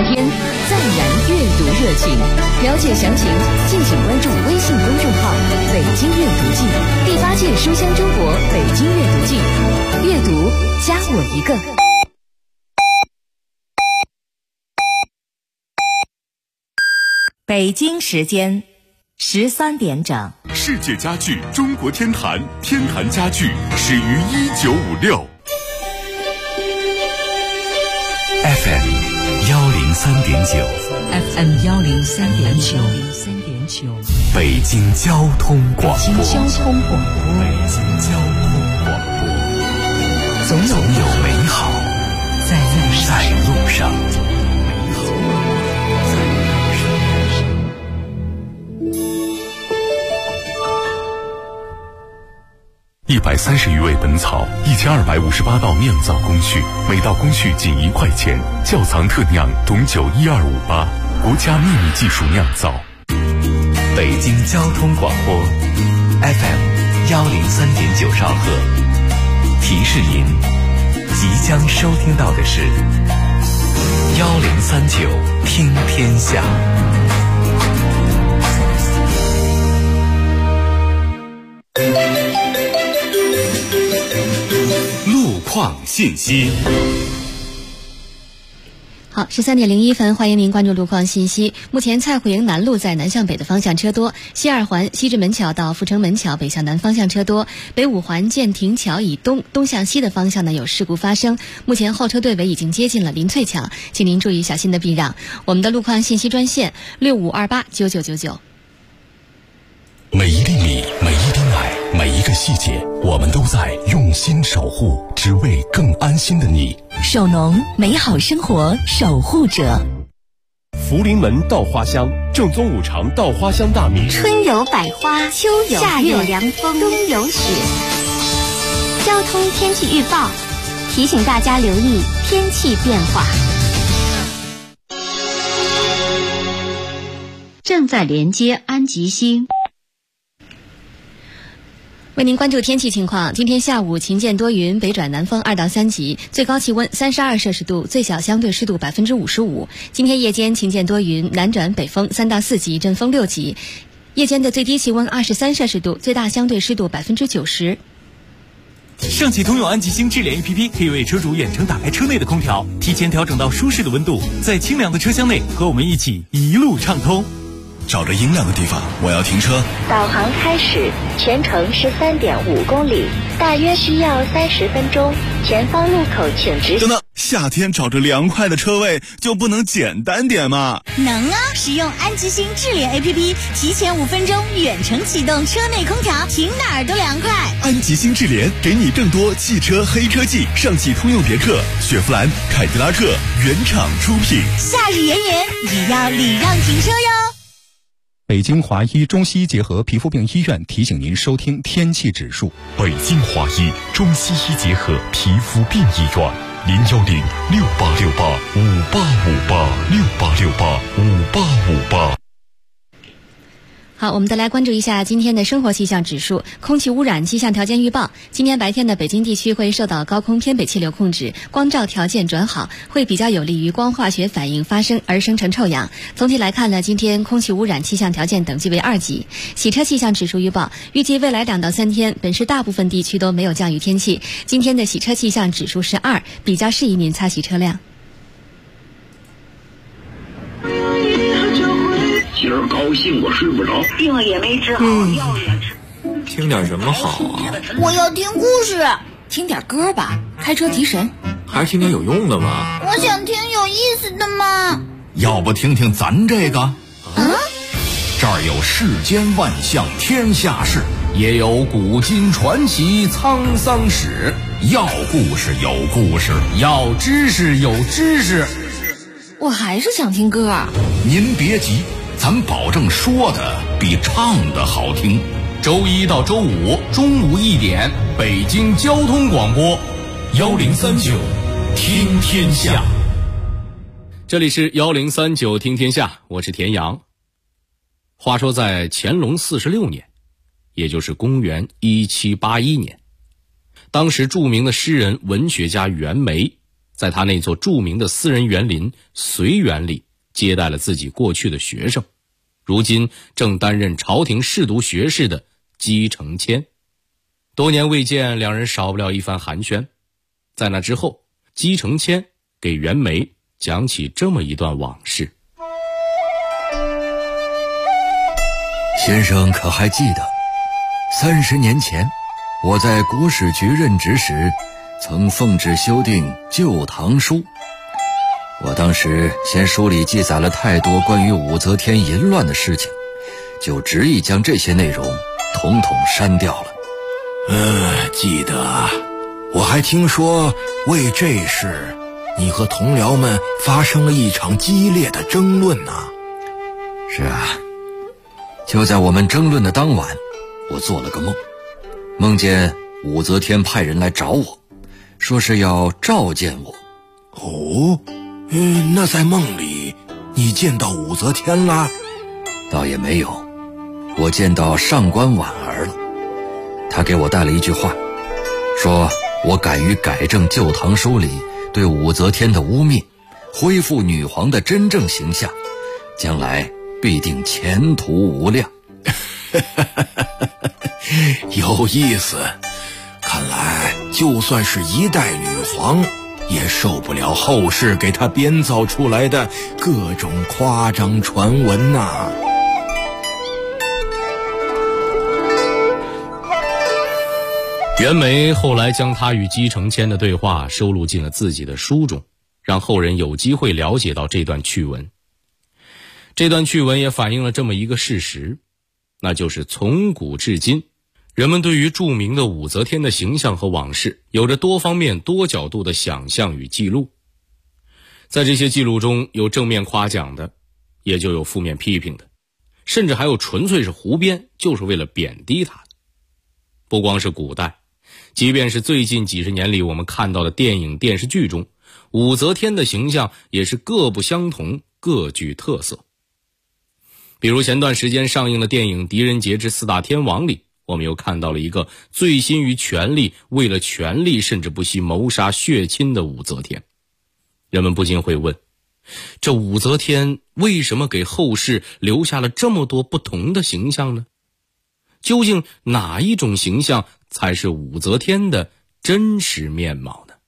夏天，再燃阅读热情。了解详情，敬请关注微信公众号“北京阅读季”第8届书香中国北京阅读季，阅读加我一个。 北京时间13点整。 世界家具中国天坛，天坛家具始于1956。 FM 103.9 FM 103.9 北京交通广播。 北京交通广播， 总有美好在路上。130余味本草，1258道酿造工序，每道工序仅1块钱。窖藏特酿董酒12588，国家秘密技术酿造。北京交通广播 FM 103.9兆赫，提示您即将收听到的是1039听天下。路况信息。 好，13点01分，欢迎您关注路况信息。目前蔡虎营南路在南向北的方向车多，西二环西直门桥到阜成门桥北向南方向车多，北五环建亭桥以东向西的方向呢有事故发生，目前后车队尾已经接近了林翠桥，请您注意小心的避让。我们的路况信息专线65289999。 每一粒米，每一滴奶，每一个细节，我们都在用心守护，只为更安心的你。 首农，美好生活守护者。 福临门稻花香，正宗五常稻花香大米。 春有百花，秋有夏有凉风，冬有雪。交通天气预报提醒大家留意天气变化。 正在连接安吉星。 为您关注天气情况，今天下午晴间多云，北转南风2到3级，最高气温32摄氏度，最小相对湿度55%。今天夜间晴间多云，南转北风3到4级，阵风6级。夜间的最低气温23摄氏度，最大相对湿度90%。 上汽通用安吉星智联 APP 可以为车主远程打开车内的空调，提前调整到舒适的温度，在清凉的车厢内和我们一起一路畅通。 找着阴凉的地方，我要停车。 导航开始，全程13.5公里，大约需要30分钟。前方路口请直行。 等等，夏天找着凉快的车位就不能简单点吗？ 能啊！使用安吉星智联 APP， 提前5分钟远程启动车内空调，停哪儿都凉快。 安吉星智联给你更多汽车黑科技，上汽通用别克、雪佛兰、凯迪拉克原厂出品。 夏日炎炎，也要礼让停车哟。 北京华医中西医结合皮肤病医院提醒您收听天气指数。 北京华医中西医结合皮肤病医院，0106868585868，68685858。 好，我们再来关注一下今天的生活气象指数。空气污染气象条件预报，今天白天的北京地区会受到高空偏北气流控制，光照条件转好，会比较有利于光化学反应发生而生成臭氧。总体来看呢，今天空气污染气象条件等级为2级。洗车气象指数预报，预计未来2到3天，本市大部分地区都没有降雨天气。今天的洗车气象指数是2，比较适宜您擦洗车辆。 今儿高兴我睡不着， 病也没治好，药也吃。 听点什么好啊？ 我要听故事。 听点歌吧，开车提神。 还是听点有用的吧。 我想听有意思的嘛。 要不听听咱这个？这儿有世间万象天下事，也有古今传奇沧桑史。要故事有故事，要知识有知识。 我还是想听歌。 您别急，咱保证说的比唱的好听。周1到周5中午1点，北京交通广播1039听天下。 这里是1039听天下，我是田阳。话说在乾隆46年，也就是公元1781年，当时著名的诗人文学家袁枚在他那座著名的私人园林随园里接待了自己过去的学生，如今正担任朝廷侍读学士的姬承谦。多年未见，两人少不了一番寒暄。在那之后，姬承谦给袁枚讲起这么一段往事。 先生可还记得30年前我在国史局任职时曾奉旨修订《旧唐书》，我当时嫌书里记载了太多关于武则天淫乱的事情，就执意将这些内容统统删掉了。 记得我还听说为这事你和同僚们发生了一场激烈的争论呢。 是啊，就在我们争论的当晚，我做了个梦，梦见武则天派人来找我，说是要召见我。 那在梦里你见到武则天了？ 倒也没有，我见到上官婉儿了。她给我带了一句话，说我敢于改正《旧唐书》里对武则天的污蔑，恢复女皇的真正形象，将来必定前途无量。 有意思，看来就算是一代女皇也受不了后世给她编造出来的各种夸张传闻呐。 袁枚后来将他与姬承谦的对话收录进了自己的书中，让后人有机会了解到这段趣闻。这段趣闻也反映了这么一个事实，那就是从古至今，人们对于著名的武则天的形象和往事有着多方面多角度的想象与记录。在这些记录中，有正面夸奖的，也就有负面批评的，甚至还有纯粹是胡编，就是为了贬低她的。不光是古代，即便是最近几十年里我们看到的电影电视剧中，武则天的形象也是各不相同，各具特色。比如前段时间上映的电影《狄仁杰之四大天王》里，我们又看到了一个醉心于权力，为了权力甚至不惜谋杀血亲的武则天。人们不禁会问，这武则天为什么给后世留下了这么多不同的形象呢？究竟哪一种形象才是武则天的真实面貌呢？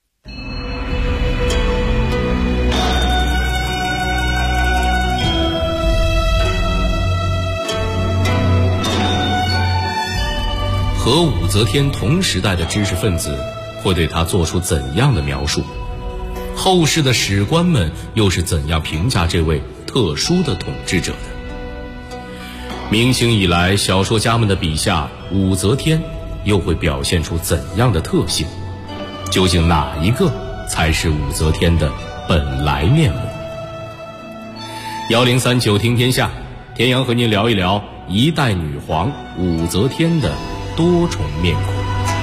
和武则天同时代的知识分子会对她做出怎样的描述？后世的史官们又是怎样评价这位特殊的统治者的？明清以来，小说家们的笔下，武则天又会表现出怎样的特性？究竟哪一个才是武则天的本来面目？1039听天下，田阳和您聊一聊一代女皇武则天的多重面孔。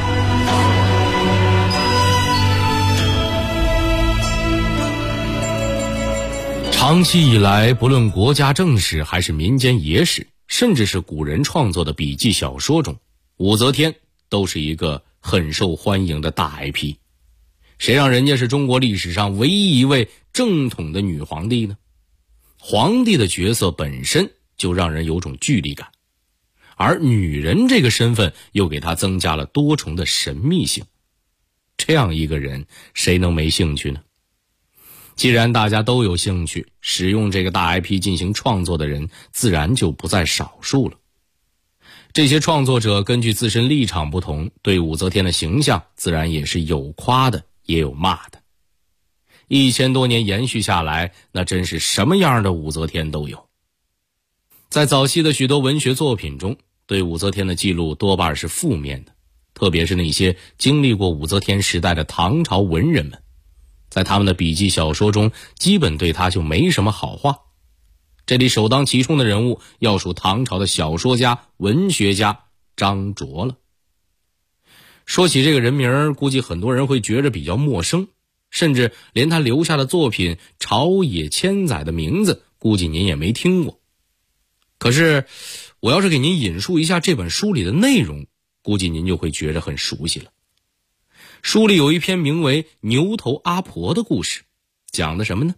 长期以来，不论国家正史还是民间野史，甚至是古人创作的笔记小说中，武则天都是一个很受欢迎的大 IP。 谁让人家是中国历史上唯一一位正统的女皇帝呢？皇帝的角色本身就让人有种距离感，而女人这个身份又给她增加了多重的神秘性。这样一个人，谁能没兴趣呢？既然大家都有兴趣，使用这个大 IP 进行创作的人自然就不在少数了。这些创作者根据自身立场不同，对武则天的形象自然也是有夸的也有骂的。1000多年延续下来，那真是什么样的武则天都有。在早期的许多文学作品中，对武则天的记录多半是负面的，特别是那些经历过武则天时代的唐朝文人们，在他们的笔记小说中基本对她就没什么好话。这里首当其冲的人物要数唐朝的小说家、文学家张卓了。说起这个人名，估计很多人会觉着比较陌生，甚至连他留下的作品《朝野千载》的名字估计您也没听过。可是我要是给您引述一下这本书里的内容，估计您就会觉着很熟悉了。 书里有一篇名为《牛头阿婆》的故事，讲的什么呢？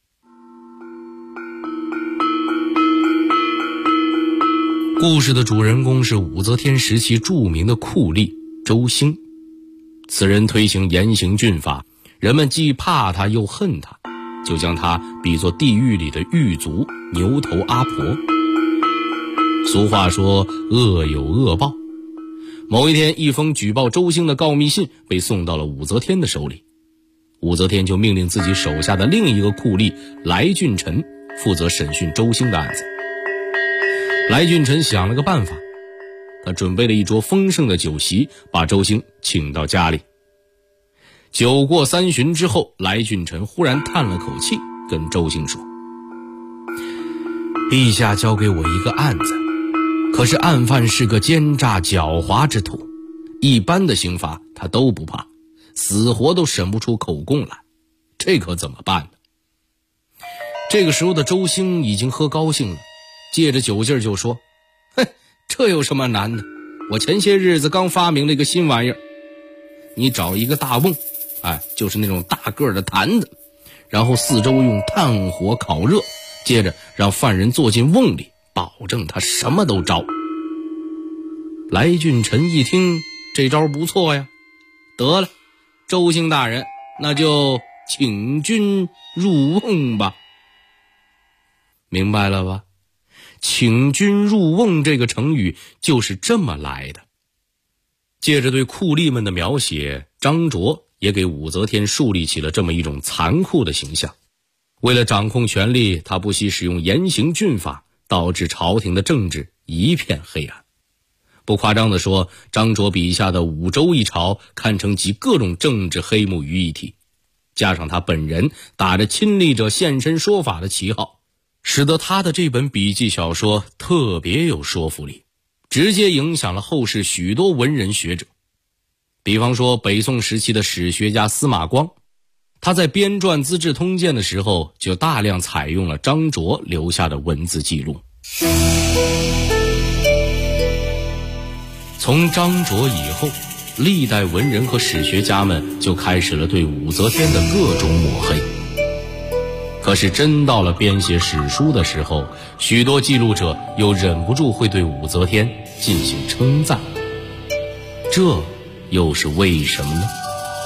故事的主人公是武则天时期著名的酷吏周兴。此人推行严刑峻法，人们既怕他又恨他，就将他比作地狱里的狱卒牛头阿婆。俗话说恶有恶报。某一天，一封举报周兴的告密信被送到了武则天的手里，武则天就命令自己手下的另一个酷吏来俊臣负责审讯周兴的案子。来俊臣想了个办法，他准备了一桌丰盛的酒席，把周兴请到家里。酒过3巡之后，来俊臣忽然叹了口气，跟周兴说：陛下交给我一个案子，可是案犯是个奸诈狡猾之徒，一般的刑罚他都不怕，死活都审不出口供来，这可怎么办呢？这个时候的周兴已经喝高兴了，借着酒劲儿就说：哼，这有什么难的？我前些日子刚发明了一个新玩意儿，你找一个大瓮，就是那种大个的坛子，然后四周用炭火烤热，接着让犯人坐进瓮里，保证他什么都招。来俊臣一听这招不错呀，得了，周兴大人，那就请君入瓮吧。明白了吧？请君入瓮这个成语就是这么来的。借着对酷吏们的描写，张卓也给武则天树立起了这么一种残酷的形象。为了掌控权力，他不惜使用严刑峻法，导致朝廷的政治一片黑暗。不夸张地说，张卓笔下的五州一朝堪称集各种政治黑幕于一体，加上他本人打着亲历者现身说法的旗号，使得他的这本笔记小说特别有说服力，直接影响了后世许多文人学者。比方说北宋时期的史学家司马光，他在编撰《资治通鉴》的时候就大量采用了张卓留下的文字记录。从张卓以后，历代文人和史学家们就开始了对武则天的各种抹黑。可是真到了编写史书的时候，许多记录者又忍不住会对武则天进行称赞，这又是为什么呢？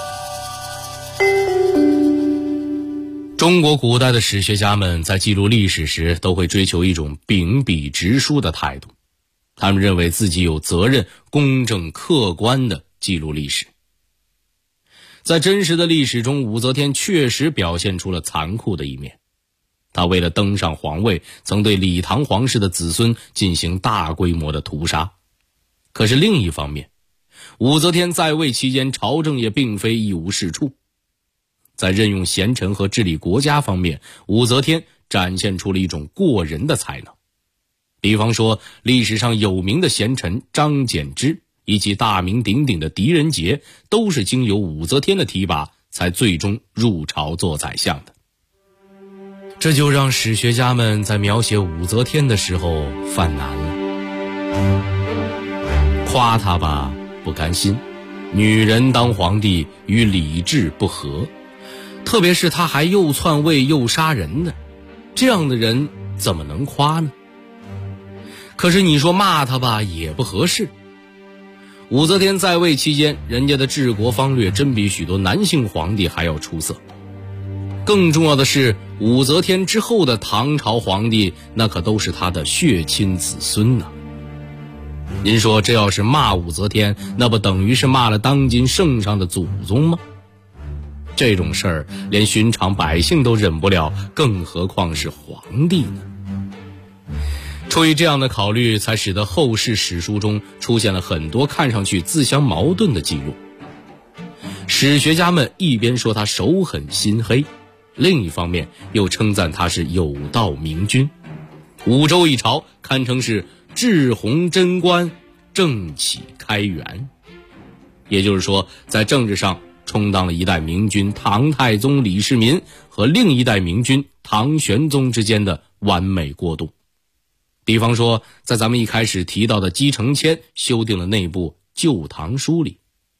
中国古代的史学家们在记录历史时，都会追求一种秉笔直书的态度，他们认为自己有责任公正客观地记录历史。在真实的历史中，武则天确实表现出了残酷的一面。她为了登上皇位，曾对李唐皇室的子孙进行大规模的屠杀。可是另一方面，武则天在位期间，朝政也并非一无是处。在任用贤臣和治理国家方面，武则天展现出了一种过人的才能。比方说，历史上有名的贤臣张柬之以及大名鼎鼎的狄仁杰，都是经由武则天的提拔才最终入朝做宰相的。这就让史学家们在描写武则天的时候犯难了。夸她吧，不甘心，女人当皇帝与礼制不合，特别是她还又篡位又杀人呢，这样的人怎么能夸呢？可是你说骂她吧，也不合适。武则天在位期间，人家的治国方略真比许多男性皇帝还要出色。更重要的是，武则天之后的唐朝皇帝，那可都是她的血亲子孙呐。您说这要是骂武则天，那不等于是骂了当今圣上的祖宗吗？这种事儿连寻常百姓都忍不了，更何况是皇帝呢？出于这样的考虑，才使得后世史书中出现了很多看上去自相矛盾的记录。史学家们一边说他手狠心黑，另一方面又称赞他是有道明君。五州一朝堪称是治洪贞观，政启开元。也就是说，在政治上充当了一代明君唐太宗李世民和另一代明君唐玄宗之间的完美过渡。比方说，在咱们一开始提到的姬承谦修订了那部《旧唐书》里，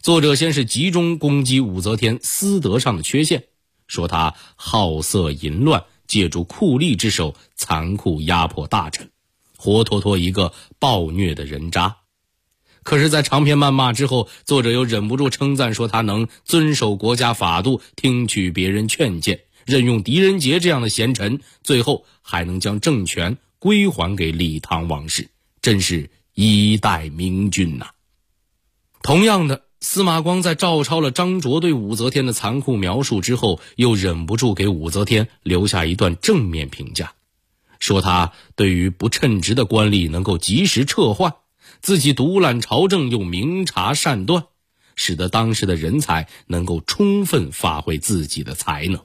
作者先是集中攻击武则天私德上的缺陷，说她好色淫乱，借助酷吏之手残酷压迫大臣，活脱脱一个暴虐的人渣。可是在长篇谩骂之后，作者又忍不住称赞说他能遵守国家法度，听取别人劝谏，任用狄仁杰这样的贤臣，最后还能将政权归还给李唐王室，真是一代明君呐。同样的，司马光在照抄了张卓对武则天的残酷描述之后，又忍不住给武则天留下一段正面评价，说他对于不称职的官吏能够及时撤换，自己独揽朝政又明察善断，使得当时的人才能够充分发挥自己的才能。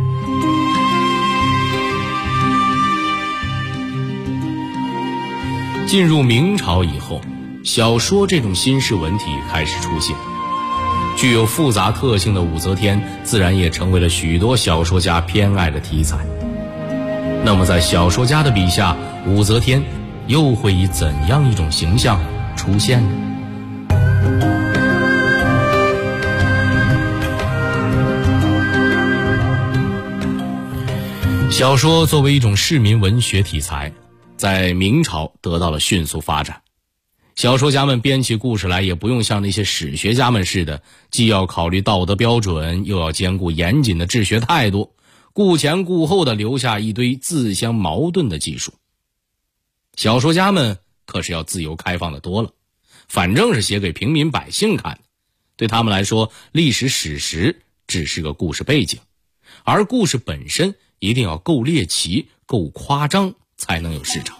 进入明朝以后，小说这种新式文体开始出现，具有复杂特性的武则天自然也成为了许多小说家偏爱的题材。那么在小说家的笔下，武则天又会以怎样一种形象出现呢？小说作为一种市民文学题材，在明朝得到了迅速发展。小说家们编起故事来也不用像那些史学家们似的，既要考虑道德标准，又要兼顾严谨的治学态度，顾前顾后的留下一堆自相矛盾的技术。小说家们可是要自由开放的多了，反正是写给平民百姓看的，对他们来说，历史史实只是个故事背景，而故事本身一定要够猎奇、够夸张，才能有市场。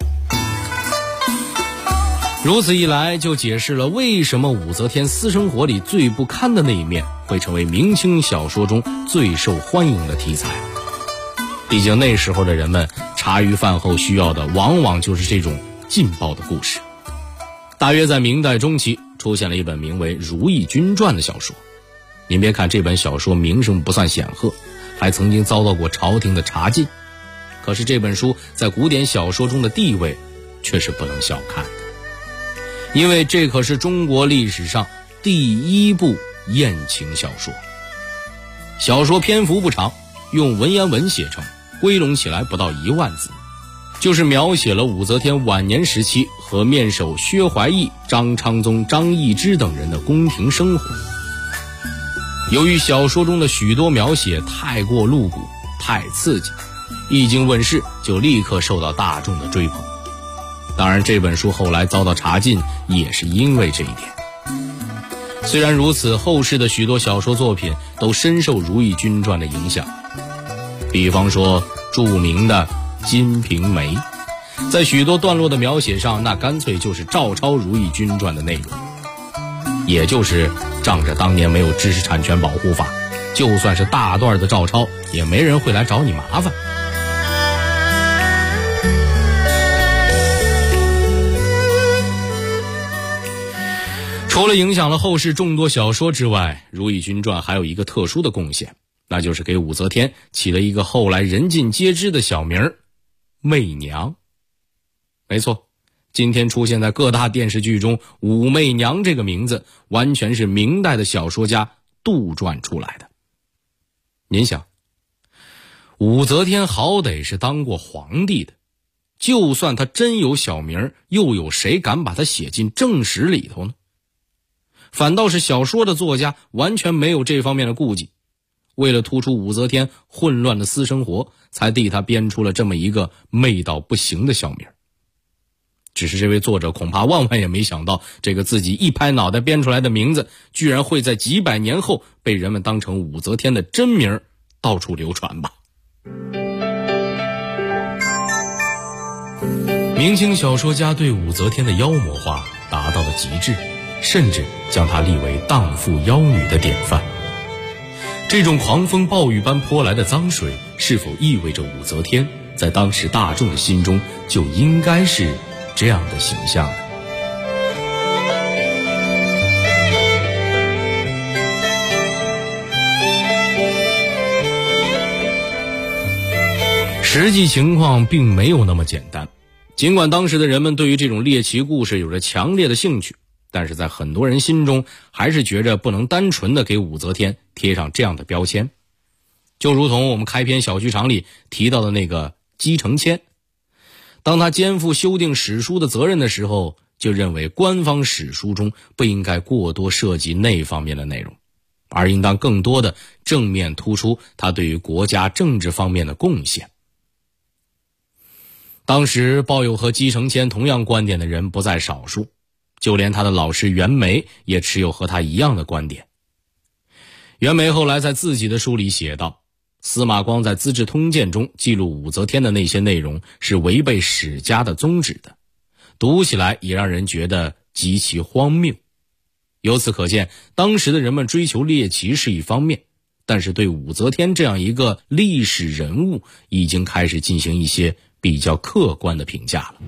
如此一来，就解释了为什么武则天私生活里最不堪的那一面会成为明清小说中最受欢迎的题材。毕竟那时候的人们茶余饭后需要的往往就是这种劲爆的故事。大约在明代中期，出现了一本名为《如懿君传》的小说。您别看这本小说名声不算显赫，还曾经遭到过朝廷的查禁，可是这本书在古典小说中的地位却是不能小看的，因为这可是中国历史上第一部艳情小说。小说篇幅不长，用文言文写成，归拢起来不到1万字，就是描写了武则天晚年时期和面首薛怀义、张昌宗、张易之等人的宫廷生活。由于小说中的许多描写太过露骨、太刺激，一经问世就立刻受到大众的追捧。当然，这本书后来遭到查禁，也是因为这一点。虽然如此，后世的许多小说作品都深受《如懿君传》的影响，比方说著名的《金瓶梅》，在许多段落的描写上，那干脆就是照抄《如懿君传》的内容，也就是仗着当年没有知识产权保护法，就算是大段的照抄，也没人会来找你麻烦。除了影响了后世众多小说之外，《如懿君传》还有一个特殊的贡献，那就是给武则天起了一个后来人尽皆知的小名儿——媚娘。没错，今天出现在各大电视剧中，武媚娘这个名字完全是明代的小说家杜撰出来的。您想，武则天好歹是当过皇帝的，就算她真有小名，又有谁敢把她写进正史里头呢？反倒是小说的作家完全没有这方面的顾忌，为了突出武则天混乱的私生活，才替她编出了这么一个媚到不行的小名。只是这位作者恐怕万万也没想到，这个自己一拍脑袋编出来的名字，居然会在几百年后被人们当成武则天的真名到处流传吧。明清小说家对武则天的妖魔化达到了极致，甚至将她立为荡妇妖女的典范。这种狂风暴雨般泼来的脏水，是否意味着武则天在当时大众的心中就应该是这样的形象呢？实际情况并没有那么简单。尽管当时的人们对于这种猎奇故事有着强烈的兴趣， 但是在很多人心中还是觉着不能单纯的给武则天贴上这样的标签。就如同我们开篇小剧场里提到的那个姬承谦，当他肩负修订史书的责任的时候，就认为官方史书中不应该过多涉及那方面的内容，而应当更多的正面突出他对于国家政治方面的贡献。当时抱有和姬承谦同样观点的人不在少数，就连他的老师袁枚也持有和他一样的观点。袁枚后来在自己的书里写道，司马光在《资治通鉴》中记录武则天的那些内容是违背史家的宗旨的，读起来也让人觉得极其荒谬。由此可见，当时的人们追求猎奇是一方面，但是对武则天这样一个历史人物已经开始进行一些比较客观的评价了。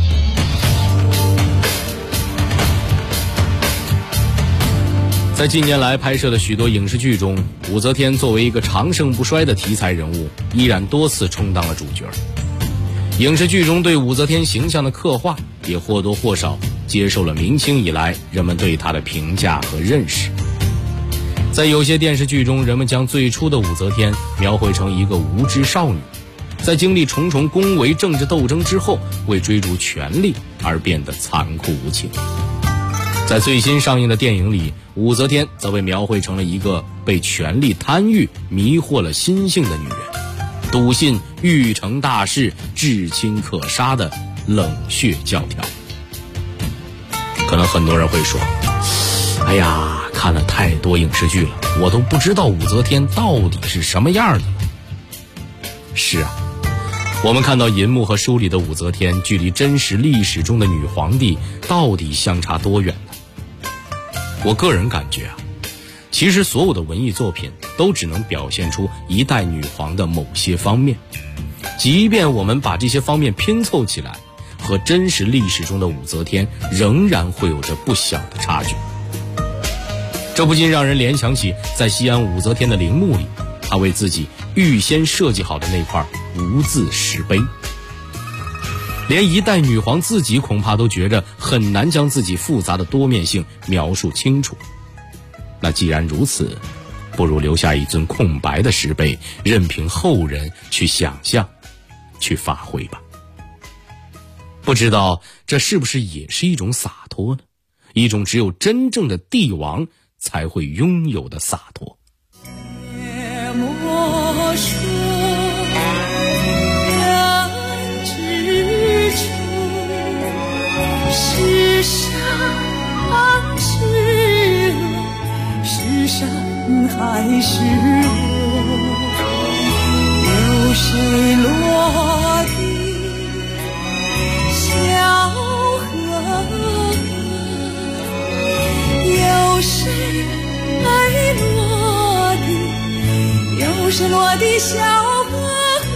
在近年来拍摄的许多影视剧中，武则天作为一个长盛不衰的题材人物，依然多次充当了主角。影视剧中对武则天形象的刻画，也或多或少接受了明清以来人们对她的评价和认识。在有些电视剧中，人们将最初的武则天描绘成一个无知少女，在经历重重宫闱政治斗争之后，为追逐权力而变得残酷无情。在最新上映的电影里，武则天则被描绘成了一个被权力贪欲迷惑了心性的女人，笃信欲成大事至亲可杀的冷血教条。可能很多人会说，哎呀，看了太多影视剧了，我都不知道武则天到底是什么样的。是啊，我们看到银幕和书里的武则天，距离真实历史中的女皇帝到底相差多远呢？我个人感觉啊，其实所有的文艺作品都只能表现出一代女皇的某些方面，即便我们把这些方面拼凑起来，和真实历史中的武则天仍然会有着不小的差距。这不禁让人联想起在西安武则天的陵墓里，她为自己预先设计好的那块无字石碑。连一代女皇自己恐怕都觉着很难将自己复杂的多面性描述清楚。那既然如此，不如留下一尊空白的石碑，任凭后人去想象，去发挥吧。不知道这是不是也是一种洒脱呢？一种只有真正的帝王才会拥有的洒脱。 是山是路，是山还是路？有谁落地小河？有谁落地？有谁落地小河？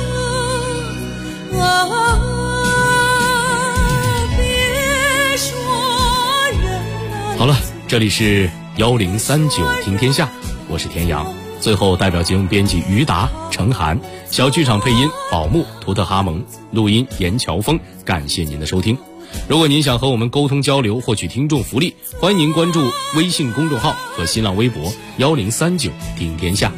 好了，这里是1039听天下，我是田阳。最后代表节目编辑于达、程涵，小剧场配音宝木、图特哈蒙，录音严乔峰。感谢您的收听。如果您想和我们沟通交流，获取听众福利，欢迎您关注微信公众号和新浪微博1039听天下。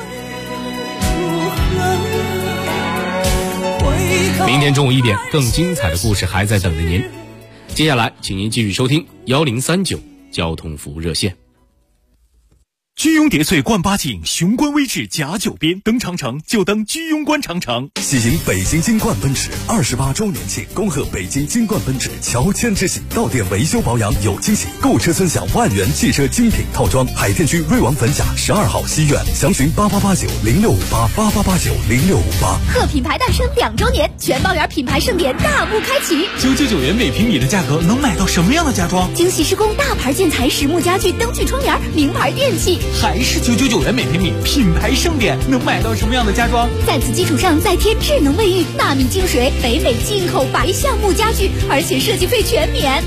明天中午1点，更精彩的故事还在等着您。接下来请您继续收听1039交通服务热线。 居庸叠翠冠八景，雄关微志甲9边，登长城就登居庸关长城。 喜迎北京金冠奔驰28周年庆，恭贺北京金冠奔驰乔迁之喜，到店维修保养有惊喜，购车尊享万元汽车精品套装。海淀区瑞王粉甲12号西苑，详询8889065888890658。 贺品牌诞生2周年，全包圆品牌盛典大幕开启。 999元每平米的价格，能买到什么样的家装？ 精细施工大牌建材、实木家具、灯具窗帘、名牌电器。 还是999元每平米，品牌盛典，能买到什么样的家装？ 在此基础上再添智能卫浴、纳米净水、北美进口白橡木家具，而且设计费全免。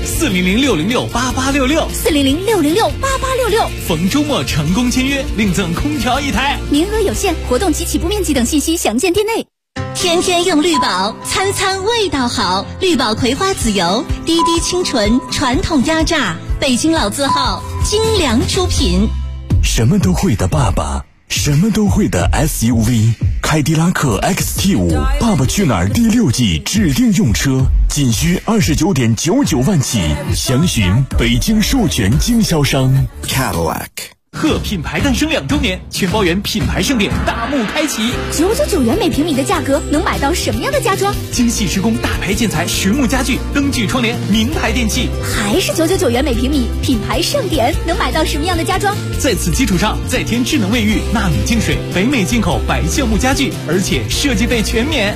400-606-8866，400-606-8866。逢周末成功签约，另赠空调1台， 名额有限，活动及起步面积等信息详见店内。天天用绿宝，餐餐味道好。绿宝葵花籽油，滴滴清纯，传统压榨。 北京老字号精良出品。 什么都会的爸爸，什么都会的 SUV， 凯迪拉克 XT5 爸爸去哪儿第6季指定用车，仅需29.99万起，详询北京授权经销商 Cadillac。 贺品牌诞生2周年，全包圆品牌盛典大幕开启。 999元每平米的价格，能买到什么样的家装？ 精细施工大牌建材实木家具、灯具窗帘、名牌电器。 还是999元每平米，品牌盛典能买到什么样的家装？ 在此基础上，再添智能卫浴、纳米净水、北美进口白橡木家具，而且设计费全免。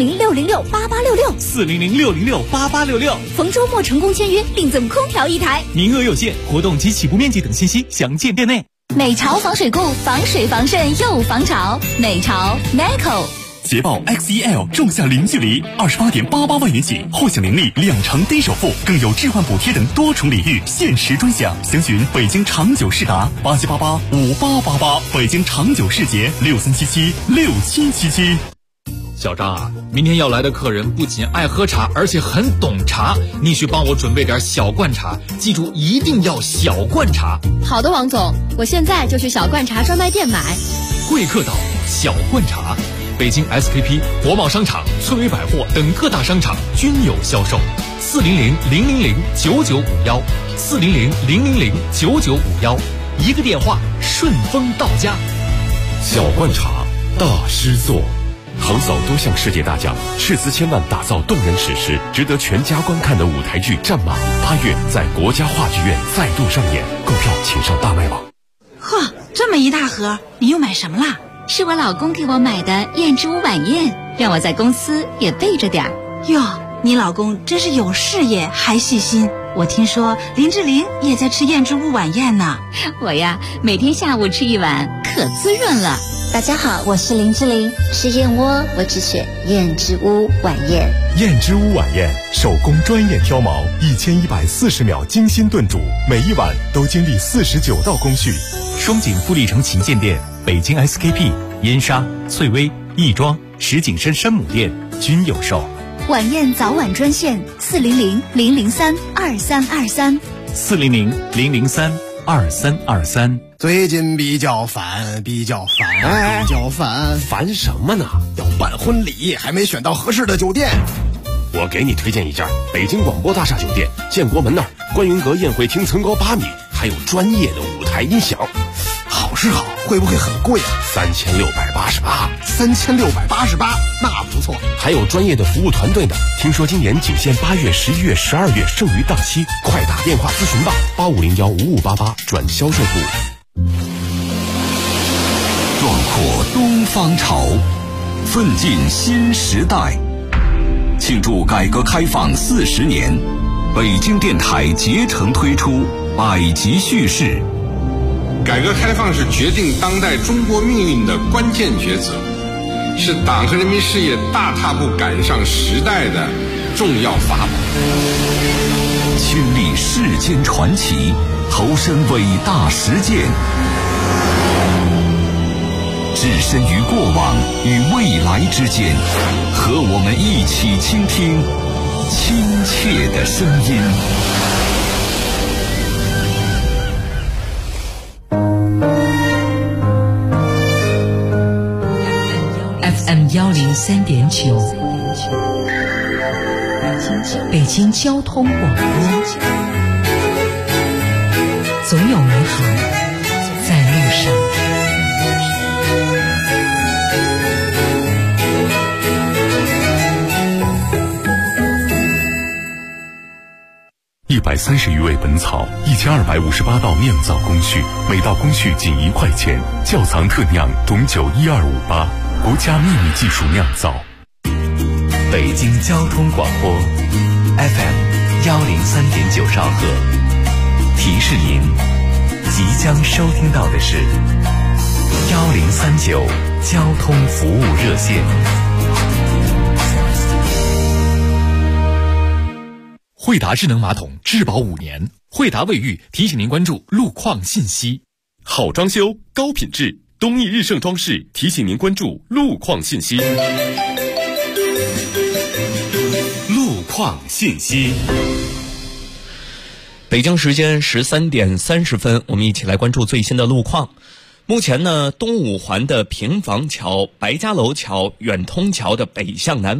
400-606-8866，400-606-8866。逢周末成功签约，另赠空调1台， 名额有限，活动及起步面积等信息详见店内。 美潮防水固，防水防渗又防潮。美潮 Neco。 捷豹 XEL 仲夏零距离，28.88万元起，或享年利2成低首付，更有置换补贴等多重礼遇，限时专享。详询北京长久世达87885888，北京长久世捷63776777。 小张啊，明天要来的客人不仅爱喝茶，而且很懂茶，你去帮我准备点小罐茶，记住一定要小罐茶。 好的，王总，我现在就去小罐茶专卖店买。 贵客岛小罐茶，北京 SKP、国贸商场、翠微百货等各大商场均有销售。400-000-9951，400-000-9951，一个电话顺丰到家。 小罐茶，大师作。横扫多项世界大奖，斥资千万打造动人史诗，值得全家观看的舞台剧《战马》8月在国家话剧院再度上演。购票请上大麦网。 呵，这么一大盒，你又买什么啦？ 是我老公给我买的燕之屋晚宴，让我在公司也备着点儿。 哟，你老公真是有事业还细心。我听说林志玲也在吃燕之屋晚宴呢。 我呀，每天下午吃一碗，可滋润了。 大家好，我是林志玲。吃燕窝，我只选燕之屋晚宴。 燕之屋晚宴，手工专业挑毛，1140秒精心炖煮，每一碗都经历49道工序。 双井富力城旗舰店、北京 SKP、燕莎、翠微、亦庄、石景山山姆店均有售。 晚宴早晚专线400-003-2323。 400-003-2323。 最近比较烦，烦什么呢？要办婚礼，还没选到合适的酒店。 我给你推荐一家北京广播大厦酒店，建国门那儿，观云阁宴会厅层高8米，还有专业的舞台音响。 好是好，会不会很贵啊？3688，那不错。 还有专业的服务团队呢。听说今年仅限8月、11月、12月，剩余档期，快打电话咨询吧，8501-5588转销售部。 壮阔东方潮，奋进新时代。庆祝改革开放40年，北京电台竭诚推出百集叙事。 改革开放是决定当代中国命运的关键抉择，是党和人民事业大踏步赶上时代的重要法宝。 亲历世间传奇，投身伟大实践，置身于过往与未来之间，和我们一起倾听亲切的声音。 FM 103.9，北京交通广播，总有美好在路上。 130余味本草，1258道酿造工序，每道工序仅1块钱。窖藏特酿董酒12588，国家秘密技术酿造。 北京交通广播 FM 103.9兆赫，提示您，即将收听到的是1039交通服务热线。 惠达智能马桶质保5年，惠达卫浴提醒您关注路况信息。 好装修，高品质，东义日盛装饰提醒您关注路况信息。路况信息。 北京时间13点30分，我们一起来关注最新的路况。目前呢，东五环的平房桥、白家楼桥、远通桥的北向南